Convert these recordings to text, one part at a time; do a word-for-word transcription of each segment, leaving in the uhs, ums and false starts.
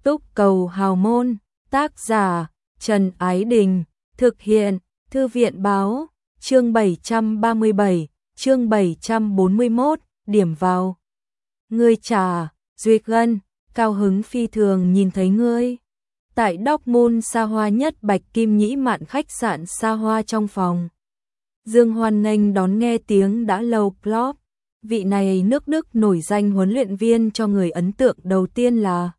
Túc cầu hào môn, tác giả Trần Ái Đình, thực hiện Thư viện báo, chương bảy trăm ba mươi bảy, chương bảy trăm bốn mươi mốt, điểm vào. Ngươi trả, Duyệt Gân, cao hứng phi thường nhìn thấy ngươi. Tại Dortmund xa hoa nhất Bạch Kim Nhĩ Mạn khách sạn xa hoa trong phòng. Dương hoan nghênh đón nghe tiếng đã lâu Klopp. Vị này nước Đức nổi danh huấn luyện viên cho người ấn tượng đầu tiên là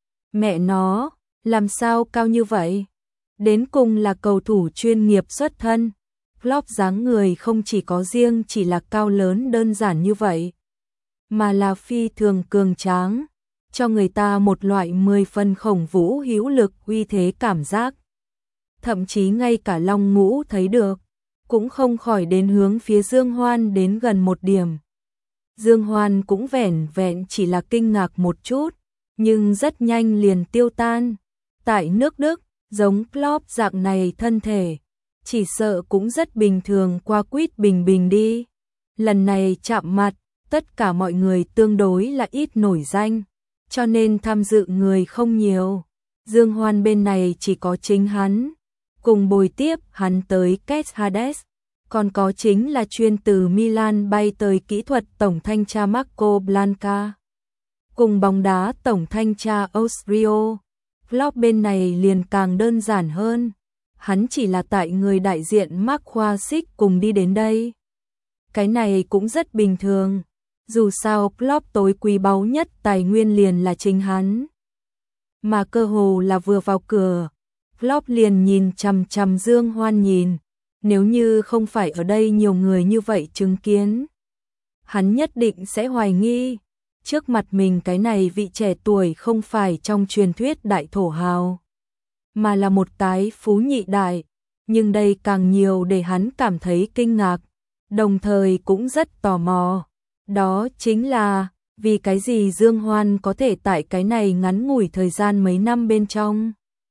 mẹ nó, làm sao cao như vậy? Đến cùng là cầu thủ chuyên nghiệp xuất thân. Klopp dáng người không chỉ có riêng chỉ là cao lớn đơn giản như vậy, mà là phi thường cường tráng, cho người ta một loại mười phần khổng vũ hữu lực uy thế cảm giác. Thậm chí ngay cả Long Ngũ thấy được, cũng không khỏi đến hướng phía Dương Hoan đến gần một điểm. Dương Hoan cũng vẻn vẹn chỉ là kinh ngạc một chút, nhưng rất nhanh liền tiêu tan. Tại nước Đức, giống Klopp dạng này thân thể, chỉ sợ cũng rất bình thường qua quýt bình bình đi. Lần này chạm mặt, tất cả mọi người tương đối là ít nổi danh, cho nên tham dự người không nhiều. Dương Hoan bên này chỉ có chính hắn, cùng bồi tiếp hắn tới Kes Hades, còn có chính là chuyên từ Milan bay tới kỹ thuật tổng thanh tra Marco Blanca, cùng bóng đá tổng thanh tra Austrio. Klopp bên này liền càng đơn giản hơn, hắn chỉ là tại người đại diện Mark Khoa Xích cùng đi đến đây. Cái này cũng rất bình thường, dù sao Klopp tối quý báu nhất tài nguyên liền là chính hắn. Mà cơ hồ là vừa vào cửa, Klopp liền nhìn chằm chằm Dương Hoan nhìn, nếu như không phải ở đây nhiều người như vậy chứng kiến, hắn nhất định sẽ hoài nghi, trước mặt mình cái này vị trẻ tuổi không phải trong truyền thuyết đại thổ hào, mà là một cái phú nhị đại, nhưng đây càng nhiều để hắn cảm thấy kinh ngạc, đồng thời cũng rất tò mò. Đó chính là, vì cái gì Dương Hoan có thể tại cái này ngắn ngủi thời gian mấy năm bên trong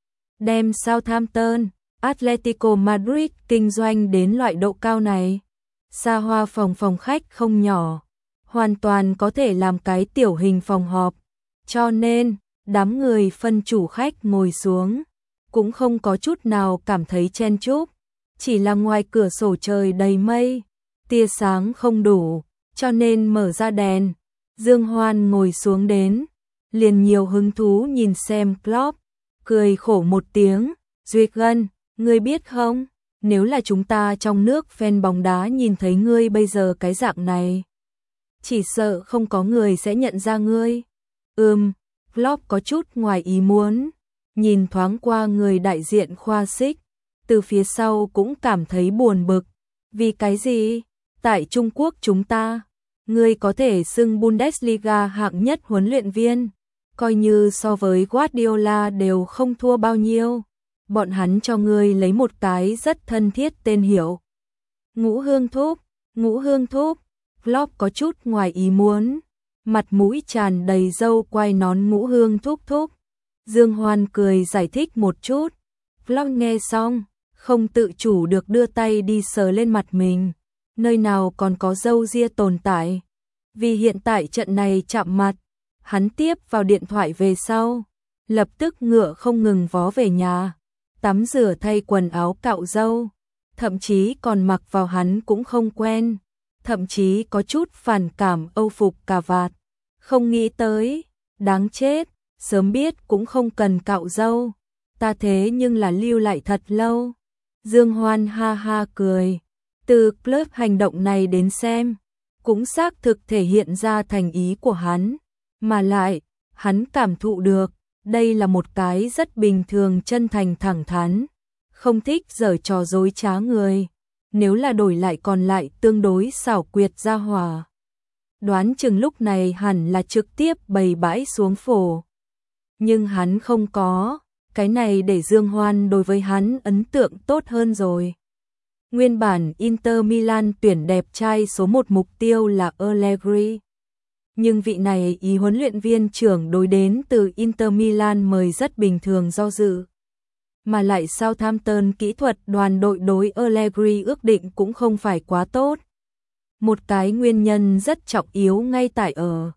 đem Southampton, Atletico Madrid kinh doanh đến loại độ cao này. Xa hoa phòng phòng khách không nhỏ, hoàn toàn có thể làm cái tiểu hình phòng họp, cho nên đám người phân chủ khách ngồi xuống, cũng không có chút nào cảm thấy chen chúc, chỉ là ngoài cửa sổ trời đầy mây, tia sáng không đủ, cho nên mở ra đèn. Dương Hoan ngồi xuống đến, liền nhiều hứng thú nhìn xem Klopp, cười khổ một tiếng, Duyệt Gân, ngươi biết không, nếu là chúng ta trong nước fan bóng đá nhìn thấy ngươi bây giờ cái dạng này, chỉ sợ không có người sẽ nhận ra ngươi. Ừm, Klopp có chút ngoài ý muốn, nhìn thoáng qua người đại diện Khoa Xích, từ phía sau cũng cảm thấy buồn bực. Vì cái gì? Tại Trung Quốc chúng ta, ngươi có thể xưng Bundesliga hạng nhất huấn luyện viên, coi như so với Guardiola đều không thua bao nhiêu. Bọn hắn cho ngươi lấy một cái rất thân thiết tên hiệu. Ngũ Hương Thúc, Ngũ Hương Thúc. Klopp có chút ngoài ý muốn, mặt mũi tràn đầy râu quai nón Ngũ Hương Thúc Thúc. Dương Hoan cười giải thích một chút. Klopp nghe xong, không tự chủ được đưa tay đi sờ lên mặt mình, nơi nào còn có râu ria tồn tại. Vì hiện tại trận này chạm mặt, hắn tiếp vào điện thoại về sau, lập tức ngựa không ngừng vó về nhà, tắm rửa thay quần áo cạo râu, thậm chí còn mặc vào hắn cũng không quen, thậm chí có chút phản cảm âu phục cà vạt. Không nghĩ tới, đáng chết, sớm biết cũng không cần cạo râu, ta thế nhưng là lưu lại thật lâu. Dương Hoan ha ha cười, từ club hành động này đến xem, cũng xác thực thể hiện ra thành ý của hắn, mà lại, hắn cảm thụ được, đây là một cái rất bình thường chân thành thẳng thắn, không thích giở trò dối trá người, nếu là đổi lại còn lại tương đối xảo quyệt ra hòa. Đoán chừng lúc này hẳn là trực tiếp bày bãi xuống phổ. Nhưng hắn không có, cái này để Dương Hoan đối với hắn ấn tượng tốt hơn rồi. Nguyên bản Inter Milan tuyển đẹp trai số một mục tiêu là Allegri. Nhưng vị này ý huấn luyện viên trưởng đối đến từ Inter Milan mời rất bình thường do dự. Mà lại Southampton kỹ thuật đoàn đội đối Allegri ước định cũng không phải quá tốt. Một cái nguyên nhân rất trọng yếu ngay tại ở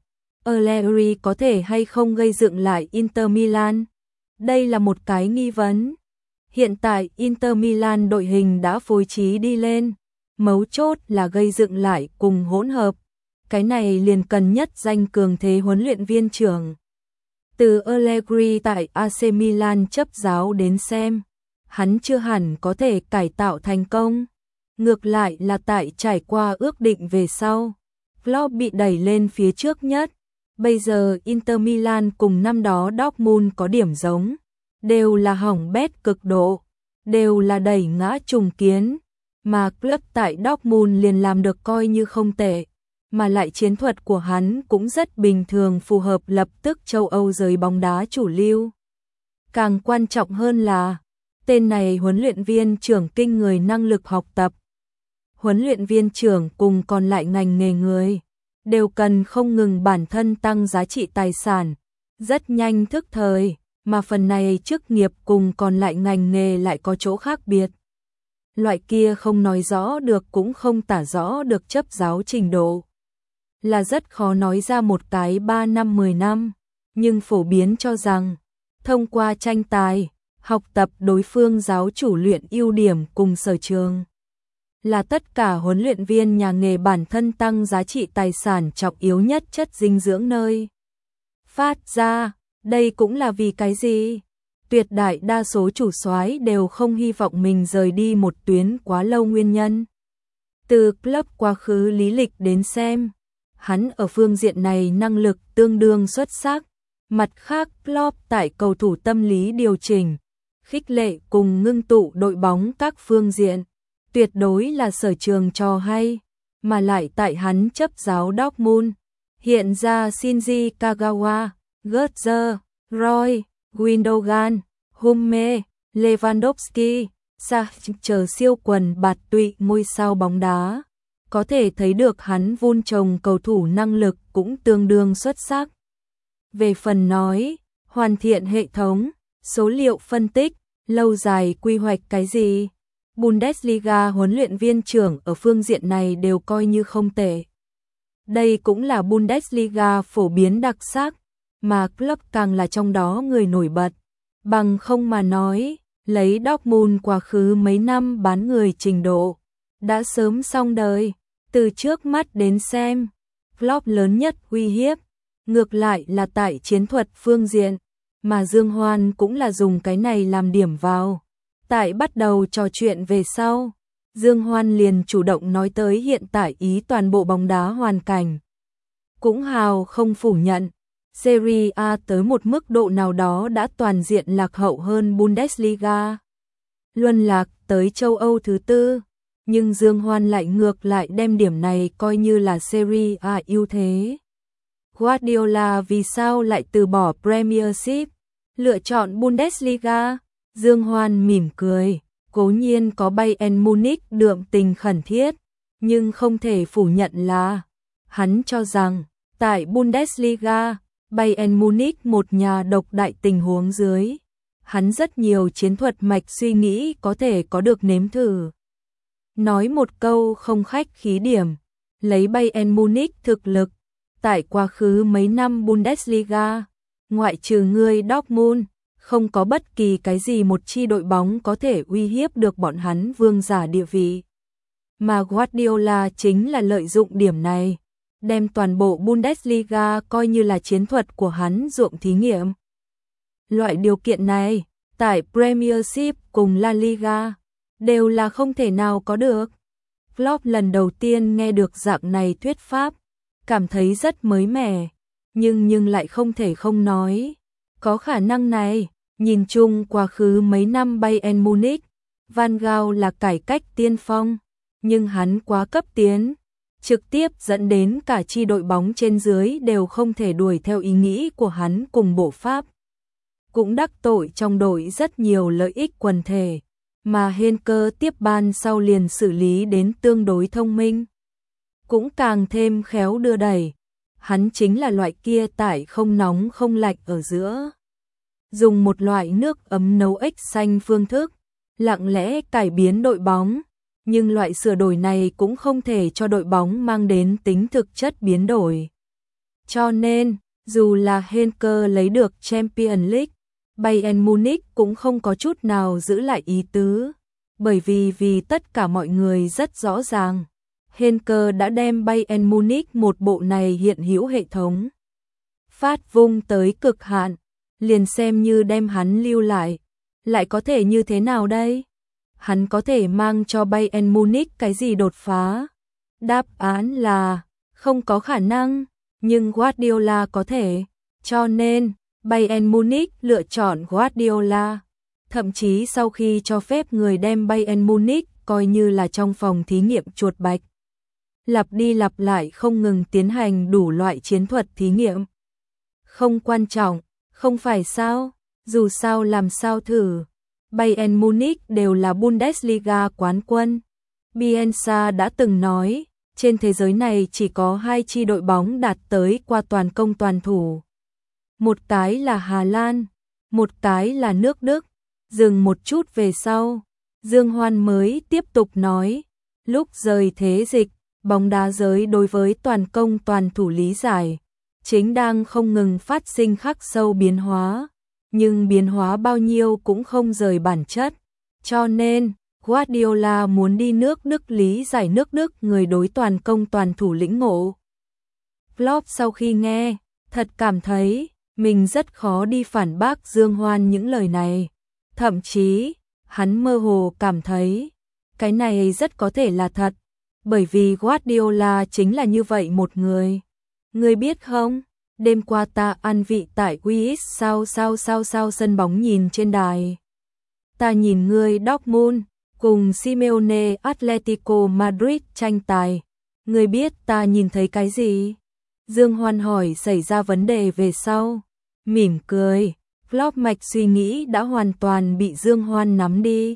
Allegri có thể hay không gây dựng lại Inter Milan? Đây là một cái nghi vấn. Hiện tại Inter Milan đội hình đã phối trí đi lên, mấu chốt là gây dựng lại cùng hỗn hợp. Cái này liền cần nhất danh cường thế huấn luyện viên trưởng. Từ Allegri tại a xê Milan chấp giáo đến xem, hắn chưa hẳn có thể cải tạo thành công. Ngược lại là tại trải qua ước định về sau, Klopp bị đẩy lên phía trước nhất. Bây giờ Inter Milan cùng năm đó Dortmund có điểm giống, đều là hỏng bét cực độ, đều là đẩy ngã trùng kiến, mà club tại Dortmund liền làm được coi như không tệ, mà lại chiến thuật của hắn cũng rất bình thường, phù hợp lập tức châu Âu giới bóng đá chủ lưu. Càng quan trọng hơn là, tên này huấn luyện viên trưởng kinh người năng lực học tập. Huấn luyện viên trưởng cùng còn lại ngành nghề người đều cần không ngừng bản thân tăng giá trị tài sản, rất nhanh thức thời, mà phần này chức nghiệp cùng còn lại ngành nghề lại có chỗ khác biệt. Loại kia không nói rõ được cũng không tả rõ được chấp giáo trình độ. Là rất khó nói ra một cái ba năm mười năm, nhưng phổ biến cho rằng, thông qua tranh tài, học tập đối phương giáo chủ luyện ưu điểm cùng sở trường, là tất cả huấn luyện viên nhà nghề bản thân tăng giá trị tài sản trọng yếu nhất chất dinh dưỡng nơi phát ra. Đây cũng là vì cái gì? Tuyệt đại đa số chủ soái đều không hy vọng mình rời đi một tuyến quá lâu nguyên nhân. Từ club quá khứ lý lịch đến xem, hắn ở phương diện này năng lực tương đương xuất sắc. Mặt khác, Klopp tại cầu thủ tâm lý điều chỉnh, khích lệ cùng ngưng tụ đội bóng các phương diện, tuyệt đối là sở trường trò hay, mà lại tại hắn chấp giáo Dortmund, hiện ra Shinji Kagawa, Götze, Roy, Gundogan, Hummels, Lewandowski, Sarr chờ siêu quần bạt tụy ngôi sao bóng đá. Có thể thấy được hắn vun trồng cầu thủ năng lực cũng tương đương xuất sắc. Về phần nói, hoàn thiện hệ thống, số liệu phân tích, lâu dài quy hoạch cái gì? Bundesliga huấn luyện viên trưởng ở phương diện này đều coi như không tệ. Đây cũng là Bundesliga phổ biến đặc sắc, mà club càng là trong đó người nổi bật. Bằng không mà nói, lấy Dortmund quá khứ mấy năm bán người trình độ, đã sớm xong đời. Từ trước mắt đến xem, Klopp lớn nhất uy hiếp, ngược lại là tại chiến thuật phương diện, mà Dương Hoan cũng là dùng cái này làm điểm vào. Tại bắt đầu trò chuyện về sau, Dương Hoan liền chủ động nói tới hiện tại ý toàn bộ bóng đá hoàn cảnh. Cũng hào không phủ nhận, Serie A tới một mức độ nào đó đã toàn diện lạc hậu hơn Bundesliga. Luân lạc tới châu Âu thứ tư, nhưng Dương Hoan lại ngược lại đem điểm này coi như là Serie A ưu thế. Guardiola vì sao lại từ bỏ Premiership, lựa chọn Bundesliga? Dương Hoan mỉm cười, cố nhiên có Bayern Munich đượm tình khẩn thiết, nhưng không thể phủ nhận là, hắn cho rằng, tại Bundesliga, Bayern Munich một nhà độc đại tình huống dưới, hắn rất nhiều chiến thuật mạch suy nghĩ có thể có được nếm thử. Nói một câu không khách khí điểm, lấy Bayern Munich thực lực, tại quá khứ mấy năm Bundesliga, ngoại trừ người Dortmund, không có bất kỳ cái gì một chi đội bóng có thể uy hiếp được bọn hắn vương giả địa vị. Mà Guardiola chính là lợi dụng điểm này, đem toàn bộ Bundesliga coi như là chiến thuật của hắn ruộng thí nghiệm. Loại điều kiện này, tại Premiership cùng La Liga, đều là không thể nào có được. Klopp lần đầu tiên nghe được dạng này thuyết pháp, cảm thấy rất mới mẻ, nhưng nhưng lại không thể không nói. Có khả năng này, nhìn chung quá khứ mấy năm Bayern Munich, Van Gaal là cải cách tiên phong, nhưng hắn quá cấp tiến, trực tiếp dẫn đến cả chi đội bóng trên dưới đều không thể đuổi theo ý nghĩ của hắn cùng bộ pháp. Cũng đắc tội trong đội rất nhiều lợi ích quần thể, mà Henker tiếp ban sau liền xử lý đến tương đối thông minh. Cũng càng thêm khéo đưa đẩy, hắn chính là loại kia tải không nóng không lạnh ở giữa. Dùng một loại nước ấm nấu ếch xanh phương thức, lặng lẽ cải biến đội bóng, nhưng loại sửa đổi này cũng không thể cho đội bóng mang đến tính thực chất biến đổi. Cho nên, dù là Henker lấy được Champions League, Bayern Munich cũng không có chút nào giữ lại ý tứ, bởi vì vì tất cả mọi người rất rõ ràng, Henker đã đem Bayern Munich một bộ này hiện hữu hệ thống phát vung tới cực hạn, liền xem như đem hắn lưu lại, lại có thể như thế nào đây? Hắn có thể mang cho Bayern Munich cái gì đột phá? Đáp án là không có khả năng, nhưng Guardiola có thể, cho nên Bayern Munich lựa chọn Guardiola. Thậm chí sau khi cho phép người đem Bayern Munich coi như là trong phòng thí nghiệm chuột bạch, lặp đi lặp lại không ngừng tiến hành đủ loại chiến thuật thí nghiệm. Không quan trọng, không phải sao? Dù sao làm sao thử. Bayern Munich đều là Bundesliga quán quân. Bielsa đã từng nói, trên thế giới này chỉ có hai chi đội bóng đạt tới qua toàn công toàn thủ. Một cái là Hà Lan, một cái là nước Đức. Dừng một chút về sau, Dương Hoan mới tiếp tục nói, lúc rời thế dịch, bóng đá giới đối với toàn công toàn thủ lý giải, chính đang không ngừng phát sinh khắc sâu biến hóa, nhưng biến hóa bao nhiêu cũng không rời bản chất. Cho nên, Guardiola muốn đi nước Đức lý giải nước Đức người đối toàn công toàn thủ lĩnh ngộ. Klopp sau khi nghe, thật cảm thấy mình rất khó đi phản bác Dương Hoan những lời này. Thậm chí, hắn mơ hồ cảm thấy, cái này rất có thể là thật, bởi vì Guardiola chính là như vậy một người. Ngươi biết không, đêm qua ta ăn vị tại Quiz sao sao sao sao sân bóng nhìn trên đài. Ta nhìn ngươi Dortmund cùng Simeone Atletico Madrid tranh tài. Ngươi biết ta nhìn thấy cái gì? Dương Hoan hỏi xảy ra vấn đề về sau. Mỉm cười, Klopp mạch suy nghĩ đã hoàn toàn bị Dương Hoan nắm đi.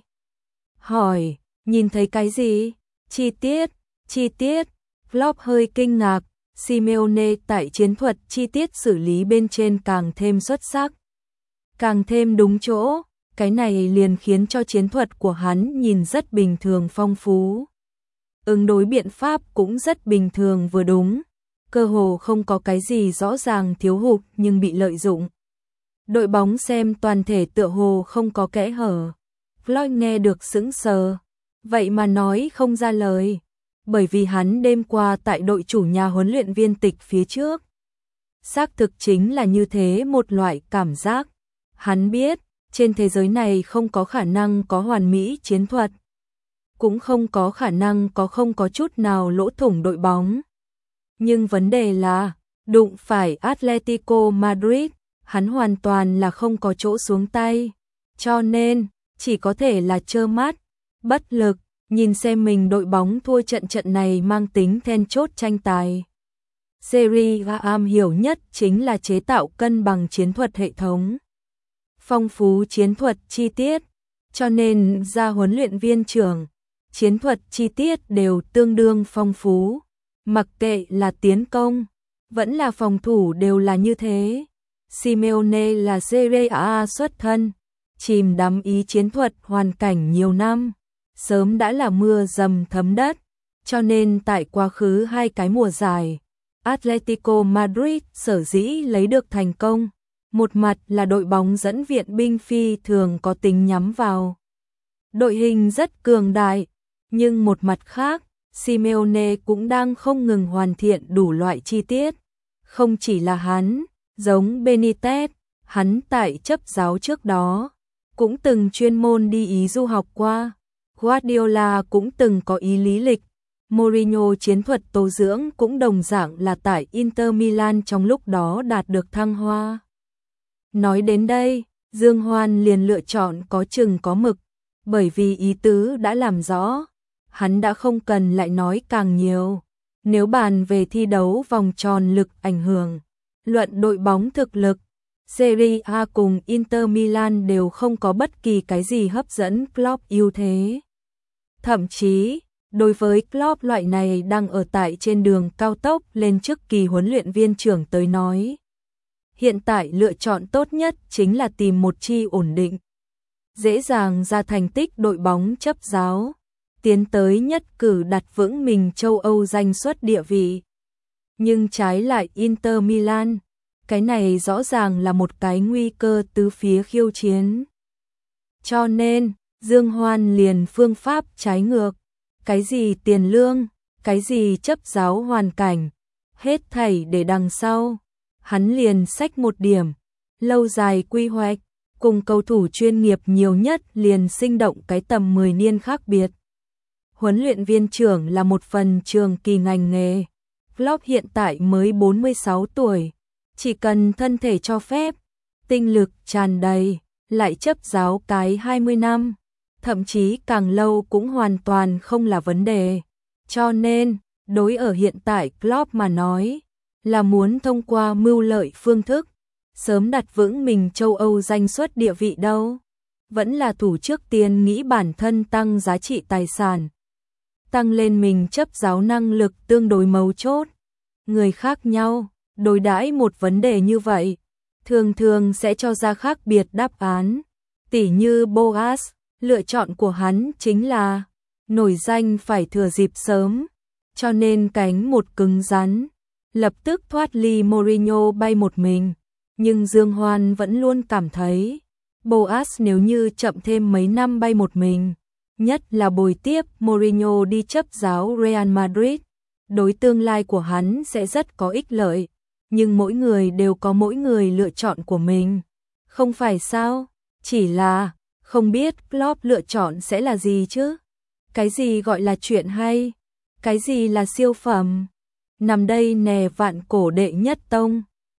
Hỏi, nhìn thấy cái gì? Chi tiết, chi tiết. Klopp hơi kinh ngạc, Simeone tại chiến thuật chi tiết xử lý bên trên càng thêm xuất sắc. Càng thêm đúng chỗ, cái này liền khiến cho chiến thuật của hắn nhìn rất bình thường phong phú. Ứng đối biện pháp cũng rất bình thường vừa đúng, cơ hồ không có cái gì rõ ràng thiếu hụt nhưng bị lợi dụng. Đội bóng xem toàn thể tựa hồ không có kẽ hở. Floyd nghe được sững sờ, vậy mà nói không ra lời, bởi vì hắn đêm qua tại đội chủ nhà huấn luyện viên tịch phía trước. Xác thực chính là như thế một loại cảm giác. Hắn biết, trên thế giới này không có khả năng có hoàn mỹ chiến thuật, cũng không có khả năng có không có chút nào lỗ thủng đội bóng. Nhưng vấn đề là, đụng phải Atletico Madrid, hắn hoàn toàn là không có chỗ xuống tay, cho nên chỉ có thể là trơ mắt, bất lực, nhìn xem mình đội bóng thua trận trận này mang tính then chốt tranh tài. Serie A am hiểu nhất chính là chế tạo cân bằng chiến thuật hệ thống, phong phú chiến thuật chi tiết, cho nên ra huấn luyện viên trưởng, chiến thuật chi tiết đều tương đương phong phú, mặc kệ là tiến công, vẫn là phòng thủ đều là như thế. Simeone là Serie A xuất thân, chìm đắm ý chiến thuật hoàn cảnh nhiều năm, sớm đã là mưa dầm thấm đất, cho nên tại quá khứ hai cái mùa giải, Atletico Madrid sở dĩ lấy được thành công, một mặt là đội bóng dẫn viện binh phi thường có tính nhắm vào. Đội hình rất cường đại, nhưng một mặt khác, Simeone cũng đang không ngừng hoàn thiện đủ loại chi tiết. Không chỉ là hắn, giống Benitez, hắn tại chấp giáo trước đó, cũng từng chuyên môn đi Ý du học qua. Guardiola cũng từng có ý lý lịch. Mourinho chiến thuật tố dưỡng cũng đồng dạng là tại Inter Milan trong lúc đó đạt được thăng hoa. Nói đến đây, Dương Hoan liền lựa chọn có chừng có mực, bởi vì ý tứ đã làm rõ, hắn đã không cần lại nói càng nhiều. Nếu bàn về thi đấu vòng tròn lực ảnh hưởng, luận đội bóng thực lực, Serie A cùng Inter Milan đều không có bất kỳ cái gì hấp dẫn Klopp ưu thế. Thậm chí, đối với Klopp loại này đang ở tại trên đường cao tốc lên chức kỳ huấn luyện viên trưởng tới nói, hiện tại lựa chọn tốt nhất chính là tìm một chi ổn định, dễ dàng ra thành tích đội bóng chấp giáo, tiến tới nhất cử đặt vững mình châu Âu danh suất địa vị. nhưng trái lại Inter Milan. Cái này rõ ràng là một cái nguy cơ tứ phía khiêu chiến. Cho nên, Dương Hoan liền phương pháp trái ngược. Cái gì tiền lương, cái gì chấp giáo hoàn cảnh, hết thảy để đằng sau. Hắn liền xách một điểm, lâu dài quy hoạch, cùng cầu thủ chuyên nghiệp nhiều nhất liền sinh động cái tầm mười niên khác biệt. Huấn luyện viên trưởng là một phần trường kỳ ngành nghề. Klopp hiện tại mới bốn mươi sáu tuổi, chỉ cần thân thể cho phép, tinh lực tràn đầy, lại chấp giáo cái hai mươi năm, thậm chí càng lâu cũng hoàn toàn không là vấn đề. Cho nên, đối ở hiện tại Klopp mà nói, là muốn thông qua mưu lợi phương thức, sớm đặt vững mình châu Âu danh suất địa vị đâu. Vẫn là thủ trước tiên nghĩ bản thân tăng giá trị tài sản, tăng lên mình chấp giáo năng lực tương đối mấu chốt. Người khác nhau, đối đãi một vấn đề như vậy, thường thường sẽ cho ra khác biệt đáp án. Tỉ như Boas, lựa chọn của hắn chính là nổi danh phải thừa dịp sớm, cho nên cánh một cứng rắn, lập tức thoát ly Mourinho bay một mình. Nhưng Dương Hoan vẫn luôn cảm thấy, Boas nếu như chậm thêm mấy năm bay một mình, nhất là bồi tiếp Mourinho đi chấp giáo Real Madrid, đối tương lai của hắn sẽ rất có ích lợi. Nhưng mỗi người đều có mỗi người lựa chọn của mình, không phải sao? Chỉ là không biết Klopp lựa chọn sẽ là gì chứ? Cái gì gọi là chuyện hay? Cái gì là siêu phẩm? Nằm đây nè vạn cổ đệ nhất tông.